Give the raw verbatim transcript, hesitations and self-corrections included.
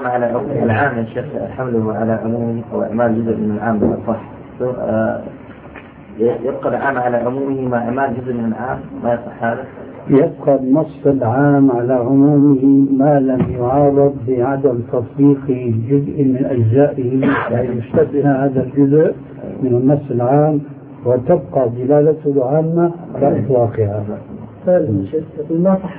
على العام يا شيخ حمله على عمومه وإعمال جزء من العام بالأصح، يبقى العام على عمومه مع إعمال جزء من العام، ما يصح هذا؟ يبقى النص العام على عمومه ما لم يعارض بعدم تطبيق جزء من أجزائه، يعني يشتبه هذا الجزء من النص العام وتبقى دلالته العامة على إطلاقها.